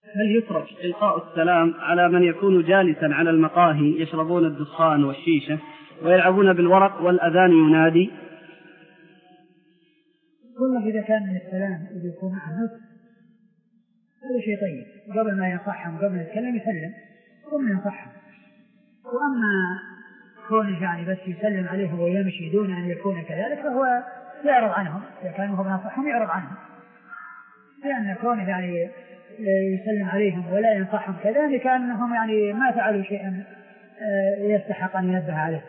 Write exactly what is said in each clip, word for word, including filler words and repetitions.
هل يترك إلقاء السلام على من يكون جالسا على المقاهي يشربون الدخان والشيشة ويلعبون بالورق والأذان ينادي؟ والله إذا كان من السلام إذا يكون معه نصف هذا شيء طيب، قبل ما ينصحهم قبل يتكلم يسلم ثم ينصحهم. وأما كونه يعني بس يسلم عليهم ويمشي دون أن يكون كذلك فهو يعرض عنهم، إذا كان هو بنصحهم يعرض عنهم، لأن كونه يعني يسلم عليهم ولا ينصحهم كذلك كأنهم يعني ما فعلوا شيئا يستحق أن ينبه عليه.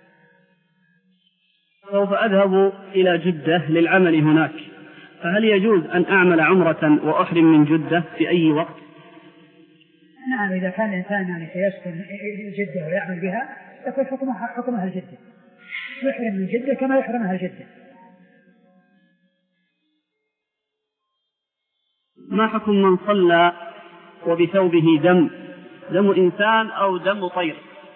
سوف أذهب إلى جدة للعمل هناك، فهل يجوز أن أعمل عمرة وأحرم من جدة في أي وقت؟ نعم، إذا كان الإنسان يعني سيسكن جدة ويعمل بها يكون حكمها حكم أهل جدة، يحرم من جدة كما يحرم أهل جدة. ما حكم من صلى وبثوبه دم دم إنسان أو دم طير؟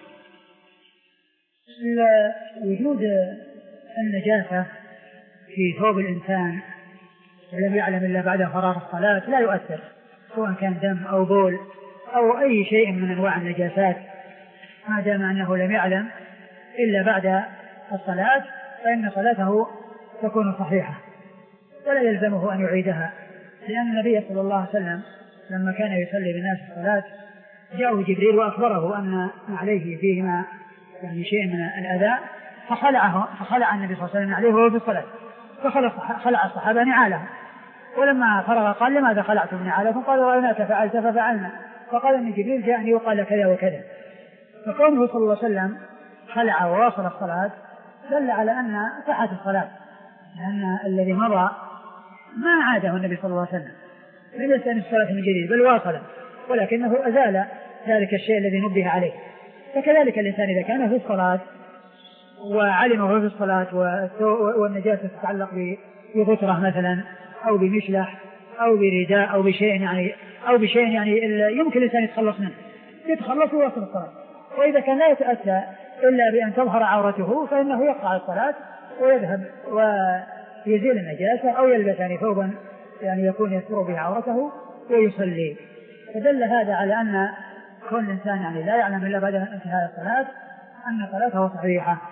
وجود النجاسة في ثوب الإنسان ولم يعلم إلا بعد فراغ الصلاة لا يؤثر، سواء كان دم أو بول أو أي شيء من أنواع النجاسات، ما دام أنه لم يعلم إلا بعد الصلاة فإن صلاته تكون صحيحة ولا يلزمه أن يعيدها، لأن النبي صلى الله عليه وسلم لما كان يصلي بالناس الصلاة جاءه جبريل وأخبره أن عليه فيهما يعني شيء من الأذى فخلعه فخلع النبي صلى الله عليه وسلم عليه وهو في الصلاة، فخلع الصحابة نعالهم، ولما فرغ قال لماذا خلعتم نعالكم؟ قالوا رأيناك فعلت ففعلنا، فقال أن جبريل جاءني وقال كذا وكذا. فكونه صلى الله عليه وسلم خلع وواصل الصلاة دل على أن صحة الصلاة، لأن الذي مضى ما عاده النبي صلى الله عليه وسلم لم يستأنف الصلاة من جديد بل واصل، ولكنه أزال ذلك الشيء الذي نبه عليه. فكذلك الإنسان إذا كان في الصلاة وعلمه في الصلاة والنجاسة تتعلق بغترة مثلا أو بمشلح أو برداء أو بشيء يعني أو بشيء يعني يمكن الإنسان يتخلص منه يتخلص ويواصل الصلاة. وإذا كان لا يتأتى إلا بأن تظهر عورته فإنه يقطع الصلاة ويذهب ويزيل النجاسة أو يلبس يعني ثوبا يعني يكون يستر به عورته ويصلي. فدل هذا على أن كل إنسان يعني لا يعلم إلا بعد انتهاء الصلاة أن صلاته صحيحة.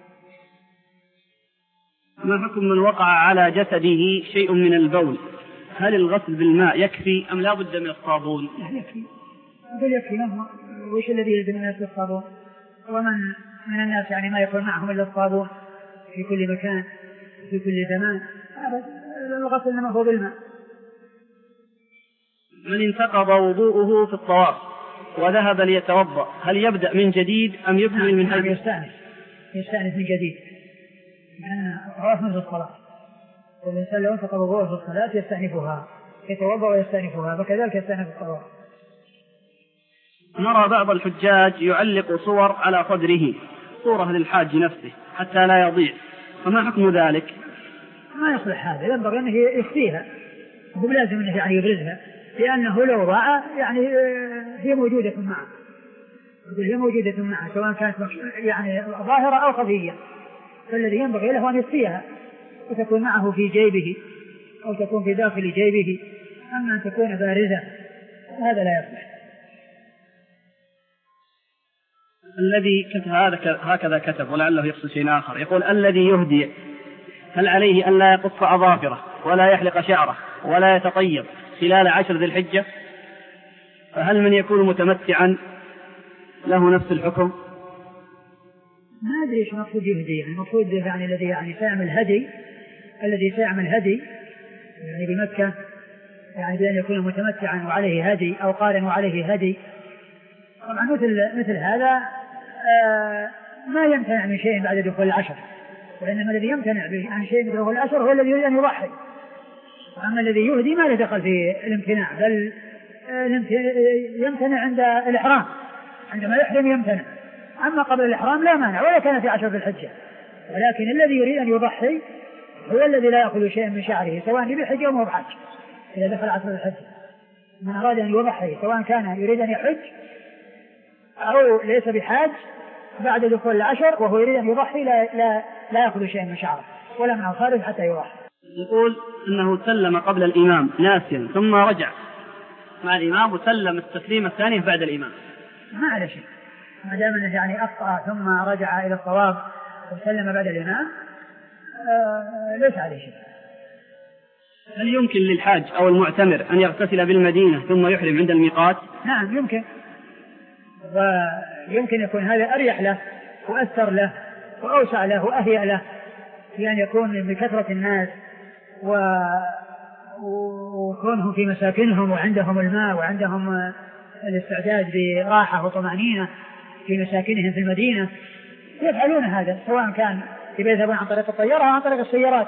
ما حكم من وقع على جسده شيء من البول؟ هل الغسل بالماء يكفي أم لا بد من الصابون؟ يكفي يقول يكفي مهما وش الذي يلزم الناس بالصابون؟ ومن من الناس يعني ما يكون معهم إلا الصابون في كل مكان في كل زمان، الغسل إنما هو بالماء. من انتقض وضوءه في الطواف وذهب ليتوضأ هل يبدأ من جديد أم يكمل من حيث يستأنف يستأنف من جديد، لأن الطواف مثل الصلاة، والإنسان لو انتقض وضوءه في الصلاة يستأنفها يتوضأ ويستأنفها فكذلك يستأنف الطواف. نرى بعض الحجاج يعلق صور على صدره صورة للحاج نفسه حتى لا يضيع، فما حكم ذلك؟ ما يصلح هذا، ينبغي أنه يخفيها، هو لازم أنه يعني يبرزها، لأنه لو ضاع يعني هي موجودة معه هي موجودة معه سواء كانت يعني ظاهرة أو خفية، فالذي ينبغي له أن يخفيها وتكون معه في جيبه أو تكون في داخل جيبه، أما أن تكون بارزة هذا لا يصلح. الذي كتب هذا هكذا كتب ولعله يقصد شيء آخر، يقول الذي يهدي هل عليه أن لا يقص أظافره ولا يحلق شعره ولا يتطيب خلال عشر ذي الحجة؟ فهل من يكون متمتعا له نفس الحكم؟ ما أدري إيش مقصود يهدي، يعني المفروض يعني الذي يعني سيعمل هدي الذي سيعمل هدي يعني بمكة يعني بأن يكون متمتعا وعليه هدي أو قارن وعليه هدي. طبعا مثل مثل هذا آه ما يمتنع من شيء بعد دخول العشر، وإنما الذي يمتنع عن شيء بعد دخول العشر هو الذي يريد أن يضحي، أما الذي يهدي ما له دخل في الامتناع، بل يمتنع عند الإحرام، عندما يحرم يمتنع، أما قبل الإحرام لا مانع ولا كان في عشر ذي الحجة، ولكن الذي يريد أن يضحي هو الذي لا يأخذ شيئا من شعره سواء بحج أو بحج. إذا دخل عشر ذي الحجة من أراد أن يضحي سواء كان يريد أن يحج أو ليس بحاج بعد دخول العشر وهو يريد أن يضحي لا, لا, لا يأخذ شيئا من شعره ولا من الخارج حتى يضحي. يقول أنه سلم قبل الإمام ناسيا ثم رجع، مع الإمام وسلم التسليم الثاني بعد الإمام ما على شيء، ما دام أنه يعني أخطأ ثم رجع إلى الصواب وسلم بعد الإمام آه ليس عليه شيء. هل يمكن للحاج أو المعتمر أن يغتسل بالمدينة ثم يحرم عند الميقات؟ نعم يمكن، ويمكن يكون هذا أريح له وأثر له وأوسع له وأهيأ له، لأن يكون بكثرة الناس وكونهم في مساكنهم وعندهم الماء وعندهم الاستعداد براحة وطمأنينة في مساكنهم في المدينة، يفعلون هذا سواء كان يذهبون عن طريق الطيارة أو عن طريق السيارات،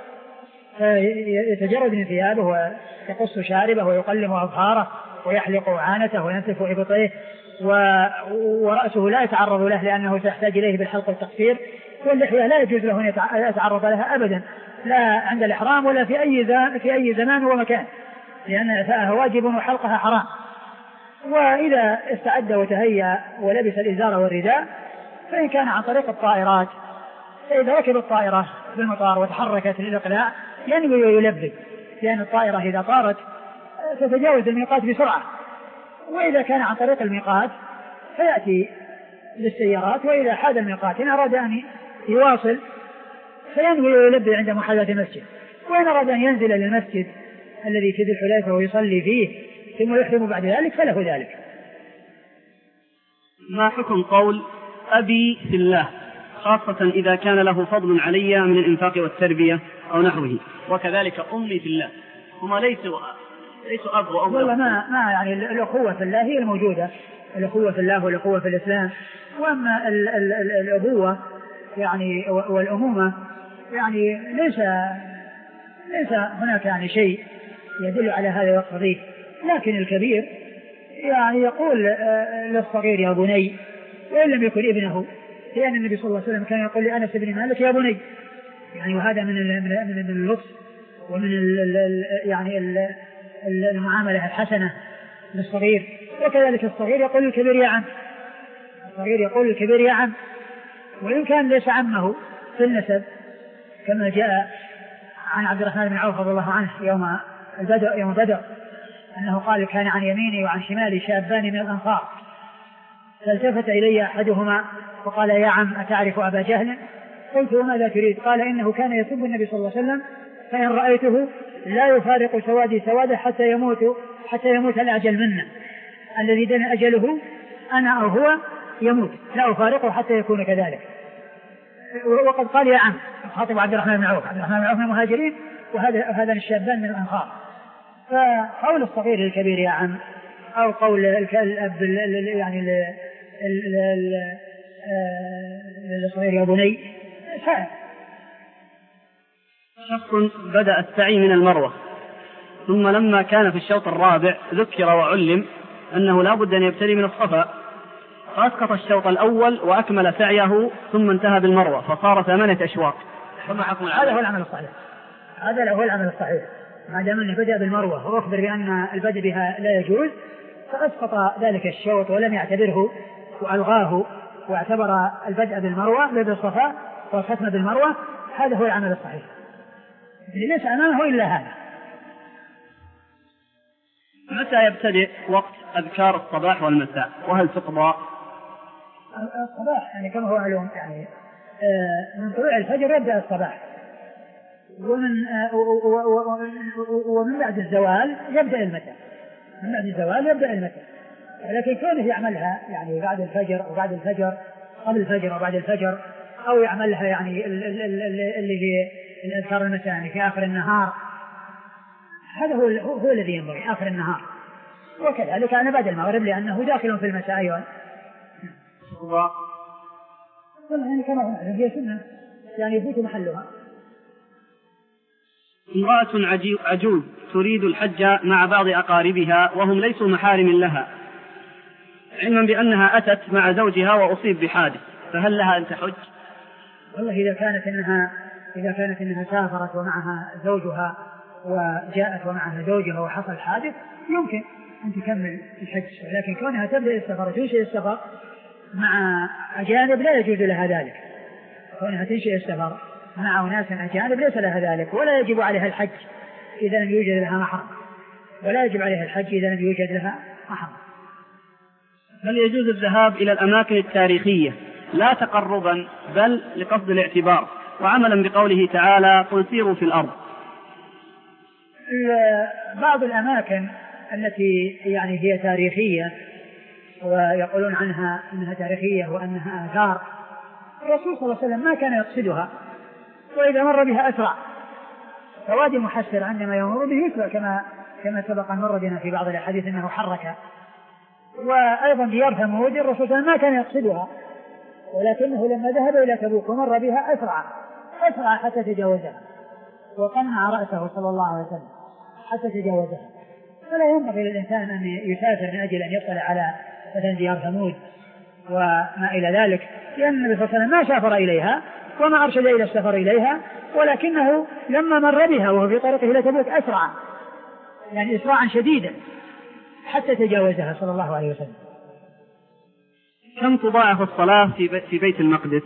يتجرد من ثيابه ويقص شاربه ويقلم أظهاره ويحلق عانته وينتف إبطيه ورأسه لا يتعرض له لأنه سيحتاج إليه بالحلق والتقصير، واللحية لا يجوز له أن يتعرض لها أبدا لا عند الإحرام ولا في أي في أي زمان ومكان، لأن إعفاءها واجب وحلقها حرام. وإذا استعد وتهيأ ولبس الإزار والرداء فإن كان عن طريق الطائرات، فإذا ركب الطائرة بالمطار وتحركت للإقلاع ينوي ويلبي، لأن الطائرة إذا طارت تتجاوز الميقات بسرعة، وإذا كان عن طريق الميقات فيأتي للسيارات، وإذا حاد الميقات إن أراد أن يواصل فينوي ويلبي عند محاذاة المسجد، وإن أراد أن ينزل للمسجد الذي في ذي الحليفة ويصلي فيه ثم يحرم بعد ذلك فله ذلك. ما حكم قول أبي في الله، خاصة إذا كان له فضل علي من الإنفاق والتربية أو نحوه، وكذلك أمي في الله، هما ليسوا ليسوا أب وأم؟ والله ما ما يعني الأخوة في الله هي الموجودة، الأخوة في الله والأخوة في الإسلام، وأما ال ال ال الأبوة يعني والأمومة يعني ليس ليس هناك يعني شيء يدل على هذا ويقتضيه، لكن الكبير يعني يقول للصغير يا بني وإن لم يكن ابنه، لأن النبي صلى الله عليه وسلم كان يقول لأنس بن مالك يا بني، يعني وهذا من من اللطف ومن ال ال يعني ال المعاملة الحسنة للصغير. وكذلك الصغير يقول للكبير يا عم، الصغير يقول للكبير يا عم، وإن كان ليس عمه في النسب، كما جاء عن عبد الرحمن بن عوف رضي الله عنه يوم بدر يوم بدر أنه قال كان عن يميني وعن شمالي شابان من الأنصار، فالتفت إلي أحدهما وقال يا عم أتعرف أبا جهل؟ قلت وماذا تريد؟ قال إنه كان يسب النبي صلى الله عليه وسلم فإن رأيته لا يفارق سوادي سواده حتى يموت حتى يموت الأجل منا، الذي دنا أجله أنا أو هو يموت لا أفارقه حتى يكون كذلك. وقد قال يا عم خاطب عبد الرحمن بن عوف، عبد الرحمن بن عوف من المهاجرين وهذا هذا الشابان من الأنصار، فقول الصغير للكبير يا عم أو قول الأب يعني للصغير يا بني سائر. شخص بدأ السعي من المروة ثم لما كان في الشوط الرابع ذكر وعلم أنه لا بد أن يبتدي من الصفا، فأسقط الشوط الأول وأكمل سعيه ثم انتهى بالمروة فصار ثمانية أشواط، فما حكم هذا هو العمل الصحيح، هذا هو العمل الصحيح ما دام أنه بدأ بالمروة وأخبر بأن البدء بها لا يجوز، فأسقط ذلك الشوط ولم يعتبره وألغاه واعتبر البدء بالمروة بالصفا والختم بالمروة، هذا هو العمل الصحيح، ليس أمامه إلا هذا. متى يبتدئ وقت أذكار الصباح والمساء وهل تقضى؟ الصباح يعني كما هو معلوم يعني من طلوع الفجر يبدأ الصباح، ومن ومن بعد الزوال يبدأ المساء، من بعد الزوال يبدأ المساء، لكن كونه يعملها يعني بعد الفجر وبعد الفجر قبل الفجر وبعد الفجر، أو يعملها يعني اللي هي الأذكار المساء يعني في آخر النهار، هذا هو هو الذي ينبغي آخر النهار، وكذلك أنا بعد المغرب لأنه داخل في المساء أيضا. والله يعني كما هي سنة يعني يفوت محلها. امرأة عجوز تريد الحج مع بعض أقاربها وهم ليسوا محارم لها، علما بأنها أتت مع زوجها وأصيب بحادث، فهل لها أن تحج؟ والله إذا كانت إنها إذا كانت إنها سافرت ومعها زوجها وجاءت ومعها زوجها وحصل حادث يمكن أن تكمل الحج، لكن كونها تبدأ السفر وتنشئ السفر مع أجانب لا يجوز لها ذلك، كونها تنشئ السفر مع أناس أجانب ليس لها ذلك، ولا يجب عليها الحج إذا لم يوجد لها محرم، ولا يجب عليها الحج إذا لم يوجد لها محرم. هل يجوز الذهاب إلى الأماكن التاريخية لا تقربا بل لقصد الاعتبار وعملا بقوله تعالى قل سيروا في الأرض؟ بعض الأماكن التي يعني هي تاريخية ويقولون عنها أنها تاريخية وأنها آثار، الرسول صلى الله عليه وسلم ما كان يقصدها، وإذا مر بها أسرع. فوادي محسر عندما يمر به يسرع كما كما سبق أن مر بنا في بعض الأحاديث أنه حرك. وأيضا ديار ثمود الرسول صلى الله عليه وسلم ما كان يقصدها، ولكنه لما ذهب إلى تبوك ومر بها أسرع أسرع حتى تجاوزها، وقنع رأسه صلى الله عليه وسلم حتى تجاوزها. فلا ينبغي للإنسان أن يسافر من أجل أن يطلع على مثلا ديار ثمود وما إلى ذلك، لأن النبي صلى الله عليه وسلم ما سافر إليها وما أرشد إلى السفر إليها، ولكنه لما مر بها وهو في طريقه إلى تبوك أسرع، يعني إسراعا شديدا حتى تجاوزها صلى الله عليه وسلم. كم تضاعف الصلاة في بيت المقدس؟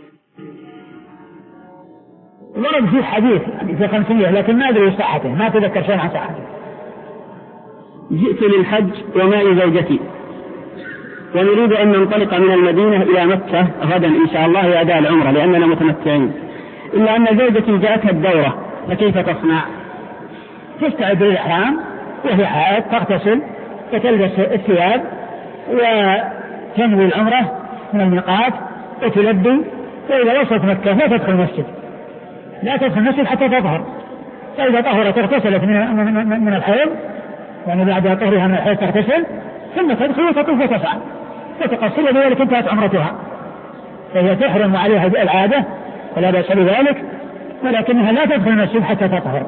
ورد في حديث في خمسمائة لكن ما أدري صحته، ما تذكر شيء عن صحته. جئت للحج ومعي زوجتي ونريد أن ننطلق من المدينة إلى مكة غدا إن شاء الله لأداء العمرة لأننا متمتعين، إلا أن زوجتي جاءتها الدورة، فكيف تصنع؟ تستعد للإحرام وهي حائض، تغتسل وتلبس الثياب وتنوي العمرة من الميقات وتلبي، وإذا وصلت مكة لا تدخل المسجد لا تدخل المسجد حتى تطهر، فإذا طهرت اغتسلت من من الحيض، يعني بعد طهرها من الحيض تغتسل ثم تدخل وتطوف وتسعى وتقصر، وذلك انتهت عمرتها، فهي تحرم عليها العادة ولا بأس بذلك، ولكنها لا تدخل المسجد حتى تطهر.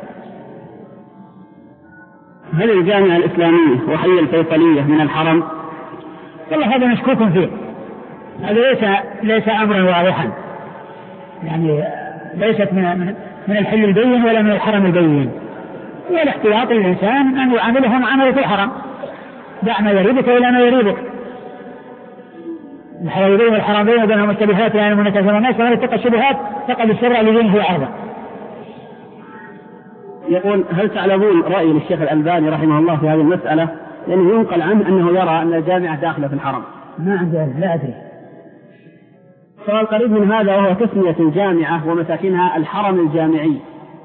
هل الجامعة الإسلامية وحي الفيصلية من الحرم؟ والله هذا مشكوك فيه، هذا ليس ليس أمرا واضحا، يعني ليست من من الحل البين ولا من الحرم البين، والاحتياط للإنسان أن يعاملهم عمله في الحرم، دع ما يريبك إلى ما يريبك. الحلالين والحرامين بينهم مشتبهات يعني منتزه الناس، ومن اتقى الشبهات فقد استبرأ لدينه وعرضه. يقول هل تعلمون رأي الشيخ الألباني رحمه الله في هذه المسألة؟ لأنه ينقل عنه أنه يرى أن الجامعة داخلة في الحرم. ما عندي، لا أدري. سؤال قريب من هذا وهو تسمية الجامعة ومساكنها الحرم الجامعي،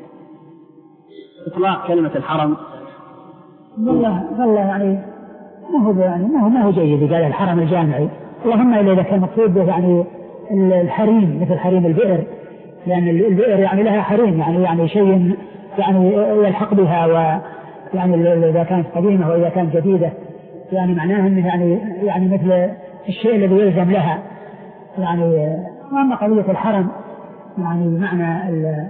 إطلاق كلمة الحرم. والله والله يعني ما هو يعني ما هو ما هو جيد قال الحرم الجامعي، اللهم إلا إذا كان مقصود يعني الحريم مثل حريم البئر، لأن البئر يعني لها حريم، يعني يعني شيء يعني يلحق بها، ويعني إذا كانت قديمة وإذا كانت جديدة يعني معناه أنه يعني يعني مثل الشيء الذي يلزم لها يعني. وأما قضية الحرم يعني معنى ال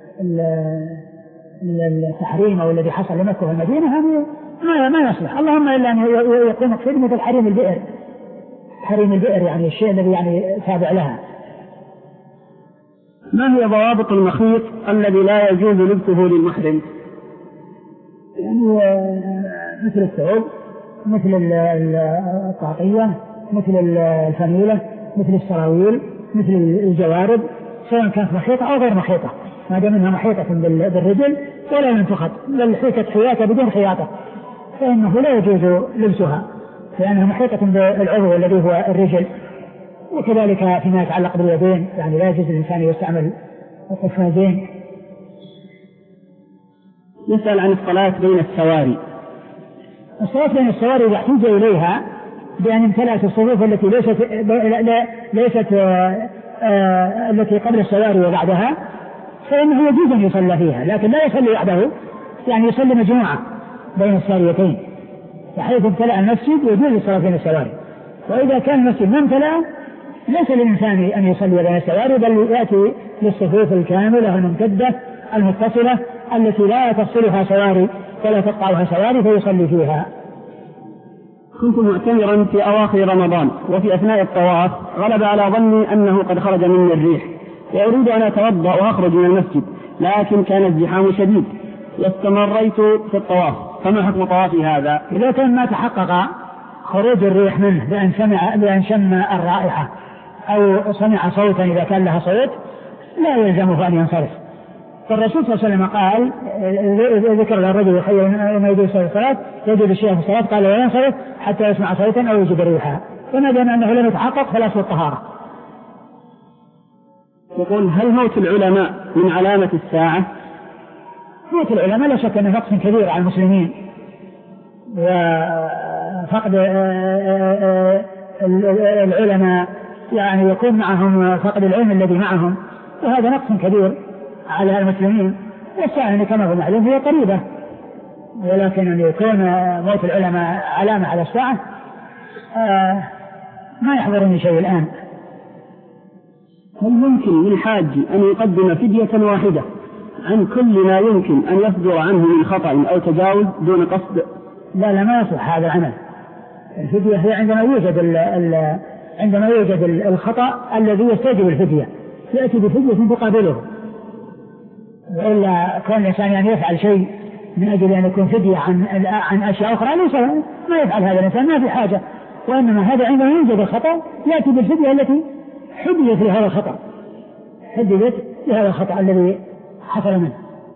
ال التحريم أو الذي حصل لمكة والمدينة هذه ما ما يصلح، اللهم إلا أن يكون مقصود مثل حريم البئر، حريم البئر يعني الشيء الذي يعني تابع لها. ما هي ضوابط المخيط الذي لا يجوز لبسه للمحرم؟ يعني مثل الثوب، مثل الطاقية، مثل الفانيلة، مثل السراويل، مثل الجوارب، سواء كانت مخيطة أو غير مخيطة، ما دام انها محيطة بالرجل ولا ينتخط، بل حيطة خياطة بدون خياطة فإنه لا يجوز لبسها لأنها محيطة بالعضو الذي هو الرجل. وكذلك فيما يتعلق باليدين يعني لا يجوز الإنسان يستعمل القفازين. يسأل عن الصلاة بين السواري. الصلاة بين السواري إذا احتاج إليها بأن امتلأت الصفوف التي ليست ليست آه آه التي قبل السواري وبعدها فإنه يجوز أن يصلى فيها، لكن لا يصلي وحده، يعني يصلي مجموعة بين الساريتين، وحيث امتلأ المسجد يجوز الصلاة بين السواري. وإذا كان المسجد ما امتلأ ليس للإنسان أن يصلي بين السواري، بل يأتي للصفوف الكاملة الممتدة المتصلة التي لا تفصلها سواري ولا تقطعها سواري فيصلي فيها. كنت معتمرا في أواخر رمضان، وفي أثناء الطواف غلب على ظني أنه قد خرج مني الريح، وأريد أن أتوضأ وأخرج من المسجد، لكن كان الزحام شديد واستمريت في الطواف، فما حكم طوافي هذا؟ إذا كان ما تحقق خروج الريح منه بأن سمع بأن شم الرائحة أو سمع صوتا إذا كان لها صوت لا يلزمه أن ينصرف، فالرسول صلى الله عليه وسلم قال ذكر الرجل يخير ما يجوز في الصلاة يجوز الشيء في الصلاة قال لا ينصرف حتى يسمع صوتا أو يجد ريحها، فما دام أنه لم يتحقق فلا أصل الطهارة. يقول هل موت العلماء من علامة الساعة؟ موت العلماء لا شك أنه نقص كبير على المسلمين، وفقد العلماء يعني يكون معهم فقد العلم الذي معهم، وهذا نقص كبير على المسلمين. والساعة كما هو معلوم هي قريبة، ولكن أن يكون موت العلماء علامة على الساعة آه ما يحضرني شيء الآن. هل ممكن للحاج أن يقدم فدية واحدة عن كل ما يمكن أن يصدر عنه من خطأ أو تجاوز دون قصد؟ لا لا ما يصح هذا العمل. الفدية هي عندما يوجد ال ال عندما يوجد الخطأ الذي يستوجب الفدية يأتي بفدية تقابله، وإلا كون الإنسان يعني يفعل شيء من أجل أن يكون فدية عن عن أشياء أخرى ليس ما يفعل هذا الإنسان، ما في حاجة. وإنما هذا عندما يوجد الخطأ يأتي بالفدية التي حدثت لهذا الخطأ حدثت لهذا الخطأ الذي حصل منه.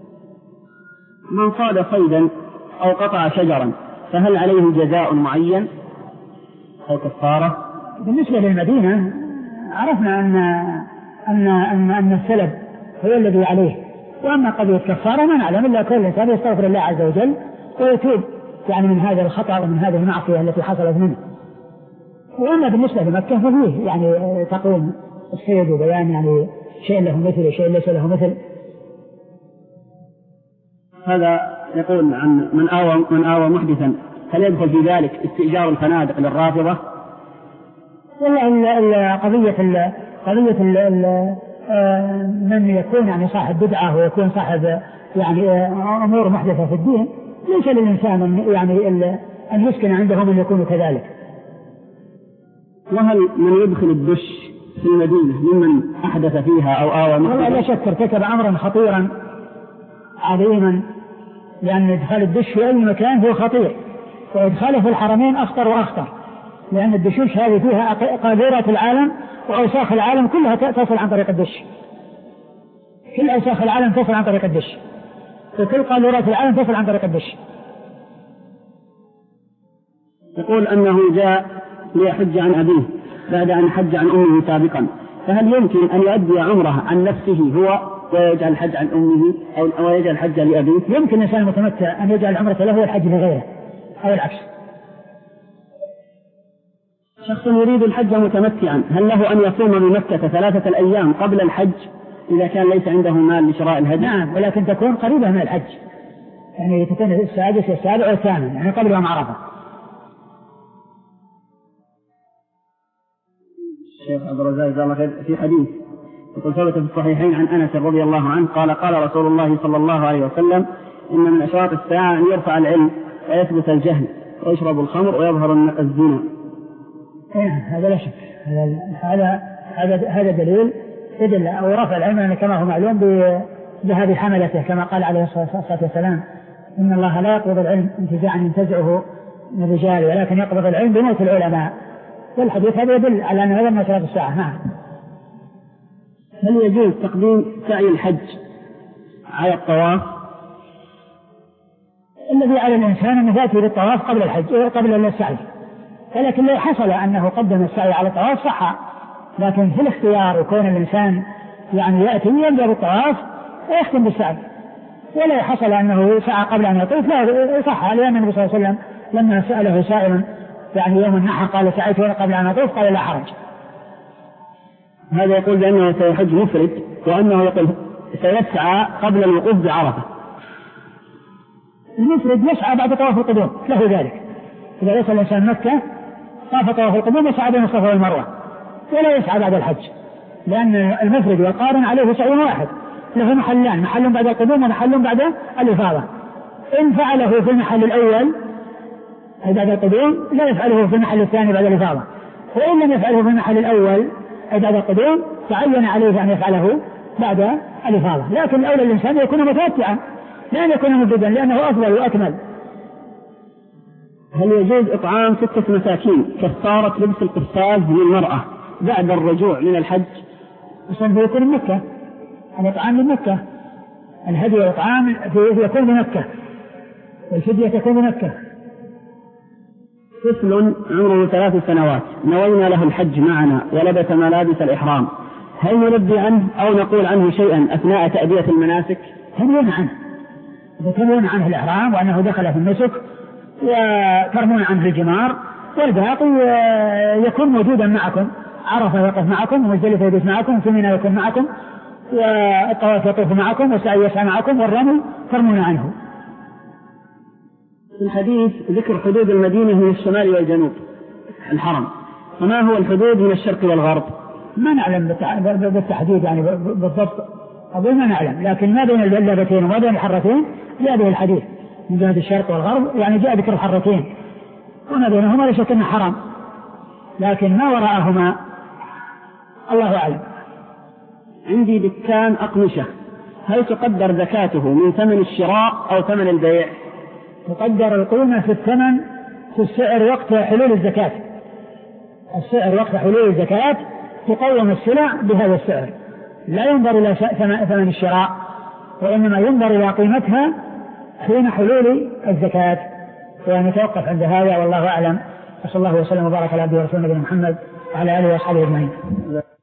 من صاد صيدا أو قطع شجرا فهل عليه جزاء معين أو كفارة؟ بالنسبة للمدينة عرفنا أن أن أن, أن السلب هو الذي عليه، وأما قضية كفارة ما نعلم إلا كل إنسان يستغفر الله عز وجل ويتوب يعني من هذا الخطأ ومن هذه المعصية التي حصلت منه. وأما بالنسبة لمكة ففيه يعني تقويم الصيد وبيان يعني شيء له مثل وشيء ليس له مثل. هذا يقول عن من آوى من آوى محدثا هل يدخل في ذلك استئجار الفنادق للرافضة؟ والله قضية ال قضية ال ال من يكون يعني صاحب بدعة ويكون صاحب يعني أمور محدثة في الدين ليس للإنسان يعني أن يسكن عنده من يكون كذلك. وهل من يدخل الدش في المدينة ممن أحدث فيها أو آوى محدثا؟ لا شك ارتكب أمرا خطيرا عظيما، لأن إدخال الدش في أي مكان هو خطير، وإدخاله في الحرمين أخطر وأخطر، لأن الدشوش هذه فيها قاذورات العالم وأوساخ العالم كلها تصل عن طريق الدش، كل أوساخ العالم تصل عن طريق الدش، وكل قاذورات العالم تصل عن طريق الدش. يقول أنه جاء ليحج عن أبيه بعد أن حج عن أمه سابقا، فهل يمكن أن يؤدي عمره عن نفسه هو ويجعل الحج عن أمه أو يجعل الحج لأبيه؟ يمكن الإنسان المتمتع أن يجعل عمرته له والحج لغيره أو العكس. شخص يريد الحج متمتعا هل له أن يصوم بمكة ثلاثة الأيام قبل الحج إذا كان ليس عنده مال لشراء الهدي؟ نعم، ولكن تكون قريبة من الحج، يعني تكون السادس والسابع والثامن يعني قبل يوم عرفة. الشيخ عبد الرزاق جزاه الله خير في حديث يقول ثبت في الصحيحين عن أنس رضي الله عنه قال قال رسول الله صلى الله عليه وسلم إن من أشراط الساعة أن يرفع العلم ويثبت الجهل ويشرب الخمر ويظهر الزنا. هذا لا شك، هذا هذا هذا دليل يدل أو رفع العلم كما هو معلوم بذهاب حملته كما قال عليه الصلاة والسلام إن الله لا يقبض العلم انتزاعا ينتزعه من الرجال ولكن يقبض العلم بموت العلماء، والحديث هذا يدل على أن هذا من أشراط الساعة. نعم. هل يجوز تقديم سعي الحج على الطواف؟ الذي على الإنسان أن يأتي للطواف قبل الحج قبل السعي، ولكن لو حصل أنه قدم السعي على الطواف صح، لكن في الاختيار يكون الإنسان يعني يأتي يبدأ بالطواف ويختم بالسعي، ولا حصل أنه سعى قبل أن يطوف لا صح، لأن النبي صلى الله عليه وسلم لما سأله سائل يعني يوم النحر قال سعيت قبل أن أطوف قال لا حرج. هذا يقول بأنه سيحج مفرد وأنه يقول سيسعى قبل الوقوف بعرفة. المفرد يسعى بعد طواف القدوم له ذلك، إذا وصل الإنسان مكة طاف طواف القدوم يسعى بين الصفا والمروة ولا يسعى بعد الحج، لأن المفرد والقارن عليه سعي واحد له محلان، محل بعد القدوم ومحل بعد الإفاضة. إن فعله في المحل الأول أي بعد القدوم لا يفعله في المحل الثاني بعد الإفاضة، وإن لم يفعله في المحل الأول أي بعد القدوم تعين عليه أن يفعله بعد الإفاضة، لكن الأولى الإنسان يكون متمتعا لأن يكون مبدا لأنه أفضل وأكمل. هل يجوز إطعام ستة مساكين كفارة لبس القفاز للمرأة بعد الرجوع من الحج؟ عشان بيكون مكة، أن إطعام من مكة الهدي والإطعام يكون بمكة، والفدية تكون بمكة. طفل عمره ثلاث سنوات نوينا له الحج معنا ولبس ملابس الإحرام، هل نلبي عنه أو نقول عنه شيئا أثناء تأدية المناسك؟ تنوون عنه، تنوون عنه الإحرام وأنه دخل في النسك، وترمون عنه الجمار، والباقي يكون موجودا معكم، عرفة يقف معكم، ومزدلفة يدوس معكم، ومنى يكون معكم، والطواف يطوف معكم، والسعي يسعى معكم، والرمي ترمون عنه. في الحديث ذكر حدود المدينة من الشمال والجنوب الحرم، وما هو الحدود من الشرق والغرب؟ ما نعلم بالتحديد يعني بالضبط، أقول ما نعلم، لكن ما بين اللابتين وما بين الحرتين جاء به الحديث من جهة الشرق والغرب، يعني جاء ذكر الحرتين وما بينهما لا شك أنه حرام، لكن ما وراءهما الله أعلم. عندي دكان أقمشة، هل تقدر زكاته من ثمن الشراء أو ثمن البيع؟ تقدر القيمة في الثمن في السعر وقت حلول الزكاة، السعر وقت حلول الزكاة تقوم السلع بهذا السعر، لا ينظر إلى ثمن الشراء، وإنما ينظر إلى قيمتها حين حلول الزكاة، ونتوقف عند هذا والله أعلم. صلى الله وسلم وبارك على عبده ورسوله نبينا محمد وعلى آله وأصحابه أجمعين.